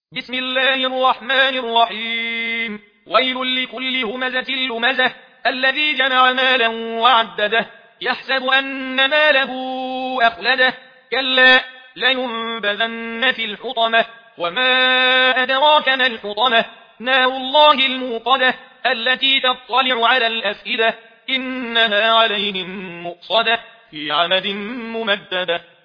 بسم الله الرحمن الرحيم. ويل لكل همزة لمزة الذي جمع مالا وعدده يحسب أن ماله أخلده كلا لينبذن في الحطمة وما أدراك ما الحطمة نار الله الموقدة التي تطلع على الأفئدة إنها عليهم مؤصدة في عمد ممددة.